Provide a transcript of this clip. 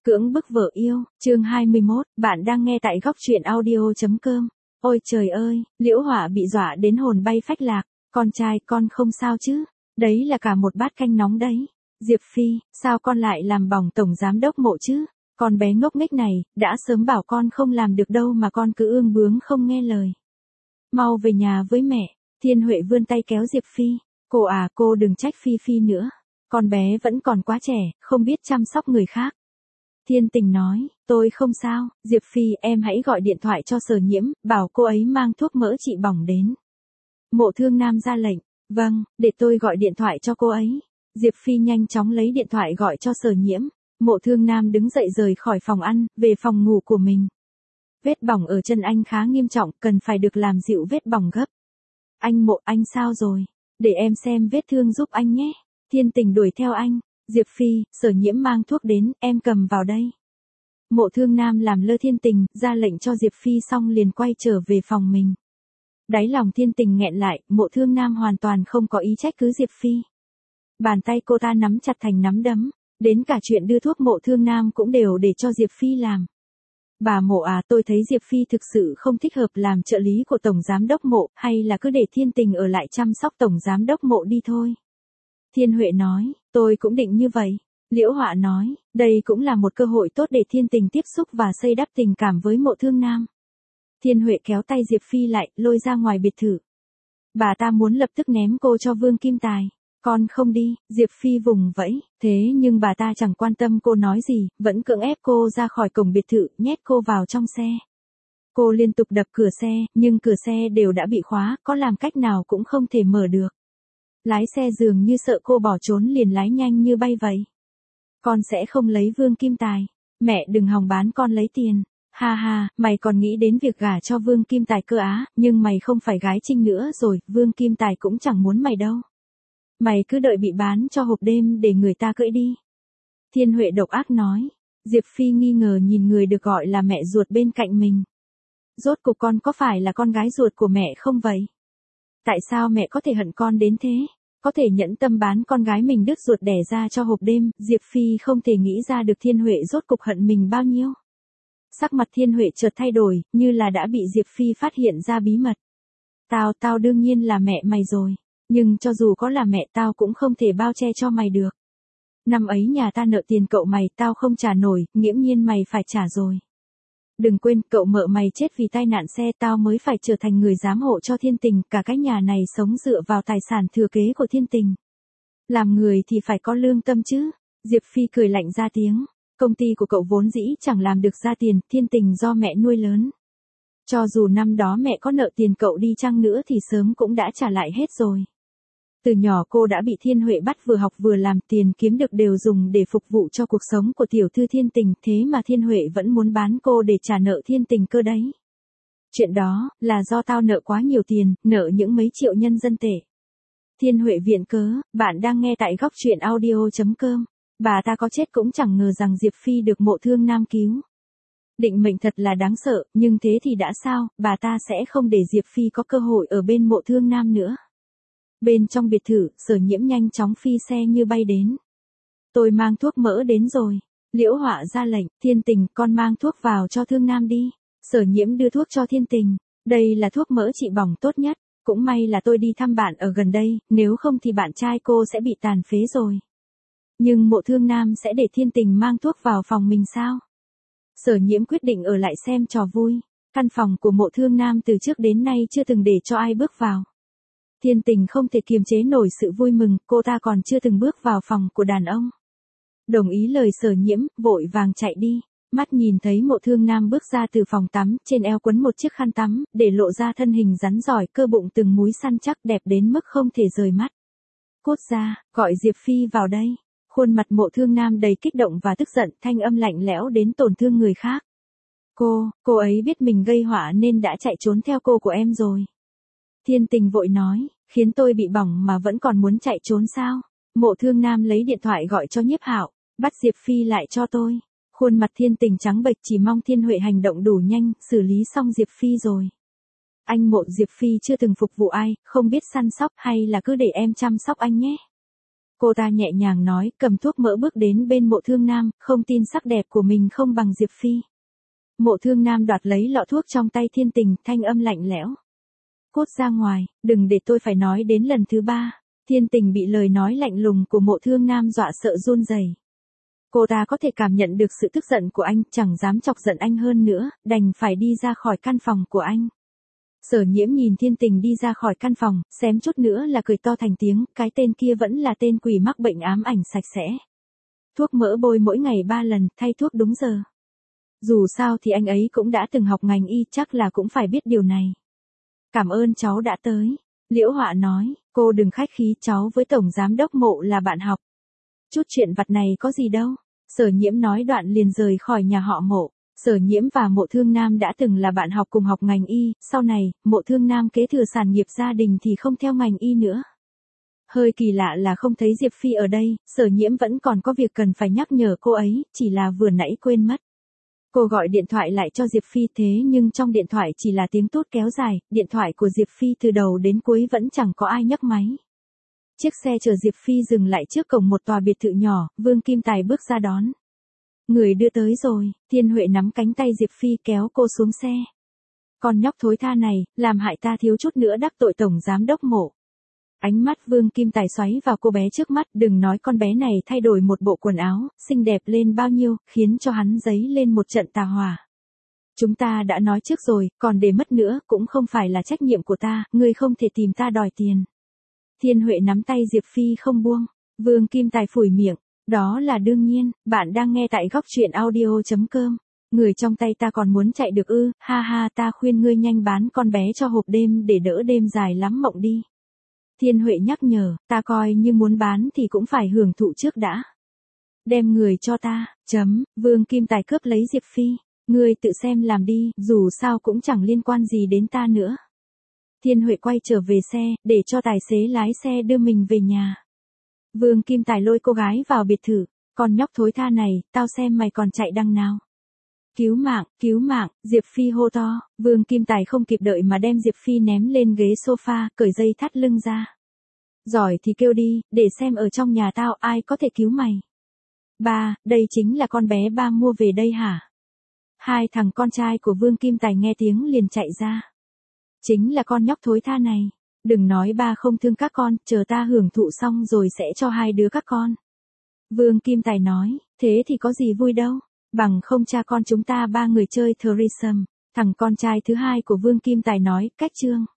Cưỡng bức vợ yêu, chương 21, bạn đang nghe tại góc truyện audio.com. Ôi trời ơi, Liễu Họa bị dọa đến hồn bay phách lạc, con trai con không sao chứ, đấy là cả một bát canh nóng đấy. Diệp Phi, sao con lại làm bỏng tổng giám đốc Mộ chứ? Con bé ngốc nghếch này, đã sớm bảo con không làm được đâu mà con cứ ương bướng không nghe lời. Mau về nhà với mẹ. Thiên Huệ vươn tay kéo Diệp Phi. Cô à, cô đừng trách Phi Phi nữa. Con bé vẫn còn quá trẻ, không biết chăm sóc người khác. Thiên Tình nói, tôi không sao, Diệp Phi em hãy gọi điện thoại cho Sở Nhiễm, bảo cô ấy mang thuốc mỡ trị bỏng đến. Mộ Thương Nam ra lệnh, vâng, để tôi gọi điện thoại cho cô ấy. Diệp Phi nhanh chóng lấy điện thoại gọi cho Sở Nhiễm. Mộ Thương Nam đứng dậy rời khỏi phòng ăn, về phòng ngủ của mình. Vết bỏng ở chân anh khá nghiêm trọng, cần phải được làm dịu vết bỏng gấp. Anh Mộ, anh sao rồi? Để em xem vết thương giúp anh nhé. Thiên Tình đuổi theo anh. Diệp Phi, Sở Nhiễm mang thuốc đến, em cầm vào đây. Mộ Thương Nam làm lơ Thiên Tình, ra lệnh cho Diệp Phi xong liền quay trở về phòng mình. Đáy lòng Thiên Tình nghẹn lại, Mộ Thương Nam hoàn toàn không có ý trách cứ Diệp Phi. Bàn tay cô ta nắm chặt thành nắm đấm, đến cả chuyện đưa thuốc Mộ Thương Nam cũng đều để cho Diệp Phi làm. Bà Mộ à, tôi thấy Diệp Phi thực sự không thích hợp làm trợ lý của Tổng Giám đốc Mộ, hay là cứ để Thiên Tình ở lại chăm sóc Tổng Giám đốc Mộ đi thôi. Thiên Huệ nói, tôi cũng định như vậy. Liễu Họa nói, đây cũng là một cơ hội tốt để Thiên Tình tiếp xúc và xây đắp tình cảm với Mộ Thương Nam. Thiên Huệ kéo tay Diệp Phi lại, lôi ra ngoài biệt thự. Bà ta muốn lập tức ném cô cho Vương Kim Tài. Con không đi, Diệp Phi vùng vẫy, thế nhưng bà ta chẳng quan tâm cô nói gì, vẫn cưỡng ép cô ra khỏi cổng biệt thự, nhét cô vào trong xe. Cô liên tục đập cửa xe, nhưng cửa xe đều đã bị khóa, có làm cách nào cũng không thể mở được. Lái xe dường như sợ cô bỏ trốn liền lái nhanh như bay vậy. Con sẽ không lấy Vương Kim Tài. Mẹ đừng hòng bán con lấy tiền. Ha ha, mày còn nghĩ đến việc gả cho Vương Kim Tài cơ á, nhưng mày không phải gái Trinh nữa rồi, Vương Kim Tài cũng chẳng muốn mày đâu. Mày cứ đợi bị bán cho hộp đêm để người ta cưỡi đi. Thiên Huệ độc ác nói. Diệp Phi nghi ngờ nhìn người được gọi là mẹ ruột bên cạnh mình. Rốt cuộc con có phải là con gái ruột của mẹ không vậy? Tại sao mẹ có thể hận con đến thế? Có thể nhẫn tâm bán con gái mình đứt ruột đẻ ra cho hộp đêm, Diệp Phi không thể nghĩ ra được Thiên Huệ rốt cục hận mình bao nhiêu. Sắc mặt Thiên Huệ chợt thay đổi, như là đã bị Diệp Phi phát hiện ra bí mật. Tao đương nhiên là mẹ mày rồi, nhưng cho dù có là mẹ tao cũng không thể bao che cho mày được. Năm ấy nhà ta nợ tiền cậu mày tao không trả nổi, nghiễm nhiên mày phải trả rồi. Đừng quên, cậu mợ mày chết vì tai nạn xe, tao mới phải trở thành người giám hộ cho Thiên Tình, cả cái nhà này sống dựa vào tài sản thừa kế của Thiên Tình. Làm người thì phải có lương tâm chứ. Diệp Phi cười lạnh ra tiếng, công ty của cậu vốn dĩ chẳng làm được ra tiền, Thiên Tình do mẹ nuôi lớn. Cho dù năm đó mẹ có nợ tiền cậu đi chăng nữa thì sớm cũng đã trả lại hết rồi. Từ nhỏ cô đã bị Thiên Huệ bắt vừa học vừa làm, tiền kiếm được đều dùng để phục vụ cho cuộc sống của tiểu thư Thiên Tình, thế mà Thiên Huệ vẫn muốn bán cô để trả nợ Thiên Tình cơ đấy. Chuyện đó, là do tao nợ quá nhiều tiền, nợ những mấy triệu nhân dân tệ. Thiên Huệ viện cớ, bạn đang nghe tại góc truyện audio.com. Bà ta có chết cũng chẳng ngờ rằng Diệp Phi được Mộ Thương Nam cứu. Định mệnh thật là đáng sợ, nhưng thế thì đã sao, bà ta sẽ không để Diệp Phi có cơ hội ở bên Mộ Thương Nam nữa. Bên trong biệt thự, Sở Nhiễm nhanh chóng phi xe như bay đến. Tôi mang thuốc mỡ đến rồi. Liễu Họa ra lệnh, Thiên Tình, con mang thuốc vào cho Thương Nam đi. Sở Nhiễm đưa thuốc cho Thiên Tình. Đây là thuốc mỡ trị bỏng tốt nhất. Cũng may là tôi đi thăm bạn ở gần đây, nếu không thì bạn trai cô sẽ bị tàn phế rồi. Nhưng Mộ Thương Nam sẽ để Thiên Tình mang thuốc vào phòng mình sao? Sở Nhiễm quyết định ở lại xem trò vui. Căn phòng của Mộ Thương Nam từ trước đến nay chưa từng để cho ai bước vào. Thiên Tình không thể kiềm chế nổi sự vui mừng, cô ta còn chưa từng bước vào phòng của đàn ông. Đồng ý lời Sở Nhiễm, vội vàng chạy đi. Mắt nhìn thấy Mộ Thương Nam bước ra từ phòng tắm, trên eo quấn một chiếc khăn tắm, để lộ ra thân hình rắn rỏi, cơ bụng từng múi săn chắc đẹp đến mức không thể rời mắt. Cút ra, gọi Diệp Phi vào đây. Khuôn mặt Mộ Thương Nam đầy kích động và tức giận, thanh âm lạnh lẽo đến tổn thương người khác. Cô ấy biết mình gây họa nên đã chạy trốn theo cô của em rồi. Thiên Tình vội nói, khiến tôi bị bỏng mà vẫn còn muốn chạy trốn sao? Mộ Thương Nam lấy điện thoại gọi cho Nhiếp Hạo, bắt Diệp Phi lại cho tôi. Khuôn mặt Thiên Tình trắng bệch, chỉ mong Thiên Huệ hành động đủ nhanh, xử lý xong Diệp Phi rồi. Anh Mộ, Diệp Phi chưa từng phục vụ ai, không biết săn sóc, hay là cứ để em chăm sóc anh nhé. Cô ta nhẹ nhàng nói, cầm thuốc mỡ bước đến bên Mộ Thương Nam, không tin sắc đẹp của mình không bằng Diệp Phi. Mộ Thương Nam đoạt lấy lọ thuốc trong tay Thiên Tình, thanh âm lạnh lẽo. Cút ra ngoài, đừng để tôi phải nói đến lần thứ 3. Thiên Tình bị lời nói lạnh lùng của Mộ Thương Nam dọa sợ run rẩy. Cô ta có thể cảm nhận được sự tức giận của anh, chẳng dám chọc giận anh hơn nữa, đành phải đi ra khỏi căn phòng của anh. Sở Nhiễm nhìn Thiên Tình đi ra khỏi căn phòng, xém chút nữa là cười to thành tiếng, cái tên kia vẫn là tên quỷ mắc bệnh ám ảnh sạch sẽ. Thuốc mỡ bôi mỗi ngày 3 lần, thay thuốc đúng giờ. Dù sao thì anh ấy cũng đã từng học ngành y, chắc là cũng phải biết điều này. Cảm ơn cháu đã tới. Liễu Họa nói, cô đừng khách khí, cháu với Tổng Giám đốc Mộ là bạn học. Chút chuyện vặt này có gì đâu. Sở Nhiễm nói đoạn liền rời khỏi nhà họ Mộ. Sở Nhiễm và Mộ Thương Nam đã từng là bạn học cùng học ngành y, sau này, Mộ Thương Nam kế thừa sản nghiệp gia đình thì không theo ngành y nữa. Hơi kỳ lạ là không thấy Diệp Phi ở đây, Sở Nhiễm vẫn còn có việc cần phải nhắc nhở cô ấy, chỉ là vừa nãy quên mất. Cô gọi điện thoại lại cho Diệp Phi thế nhưng trong điện thoại chỉ là tiếng tút kéo dài, điện thoại của Diệp Phi từ đầu đến cuối vẫn chẳng có ai nhấc máy. Chiếc xe chở Diệp Phi dừng lại trước cổng một tòa biệt thự nhỏ, Vương Kim Tài bước ra đón. Người đưa tới rồi, Thiên Huệ nắm cánh tay Diệp Phi kéo cô xuống xe. Con nhóc thối tha này, làm hại ta thiếu chút nữa đắc tội Tổng Giám đốc Mộ. Ánh mắt Vương Kim Tài xoáy vào cô bé trước mắt, đừng nói con bé này thay đổi một bộ quần áo, xinh đẹp lên bao nhiêu, khiến cho hắn dấy lên một trận tà hỏa. Chúng ta đã nói trước rồi, còn để mất nữa, cũng không phải là trách nhiệm của ta, ngươi không thể tìm ta đòi tiền. Thiên Huệ nắm tay Diệp Phi không buông, Vương Kim Tài phủi miệng, đó là đương nhiên, bạn đang nghe tại góc truyện audio.com. Người trong tay ta còn muốn chạy được ư, ha ha, ta khuyên ngươi nhanh bán con bé cho hộp đêm để đỡ đêm dài lắm mộng đi. Thiên Huệ nhắc nhở, ta coi như muốn bán thì cũng phải hưởng thụ trước đã. Đem người cho ta, Vương Kim Tài cướp lấy Diệp Phi, ngươi tự xem làm đi, dù sao cũng chẳng liên quan gì đến ta nữa. Thiên Huệ quay trở về xe, để cho tài xế lái xe đưa mình về nhà. Vương Kim Tài lôi cô gái vào biệt thự, con nhóc thối tha này, tao xem mày còn chạy đằng nào. Cứu mạng, Diệp Phi hô to, Vương Kim Tài không kịp đợi mà đem Diệp Phi ném lên ghế sofa, cởi dây thắt lưng ra. Giỏi thì kêu đi, để xem ở trong nhà tao ai có thể cứu mày. Ba, đây chính là con bé ba mua về đây hả? Hai thằng con trai của Vương Kim Tài nghe tiếng liền chạy ra. Chính là con nhóc thối tha này. Đừng nói ba không thương các con, chờ ta hưởng thụ xong rồi sẽ cho hai đứa các con. Vương Kim Tài nói, thế thì có gì vui đâu, bằng không cha con chúng ta ba người chơi threesome. Thằng con trai thứ hai của Vương Kim Tài nói, cách chương.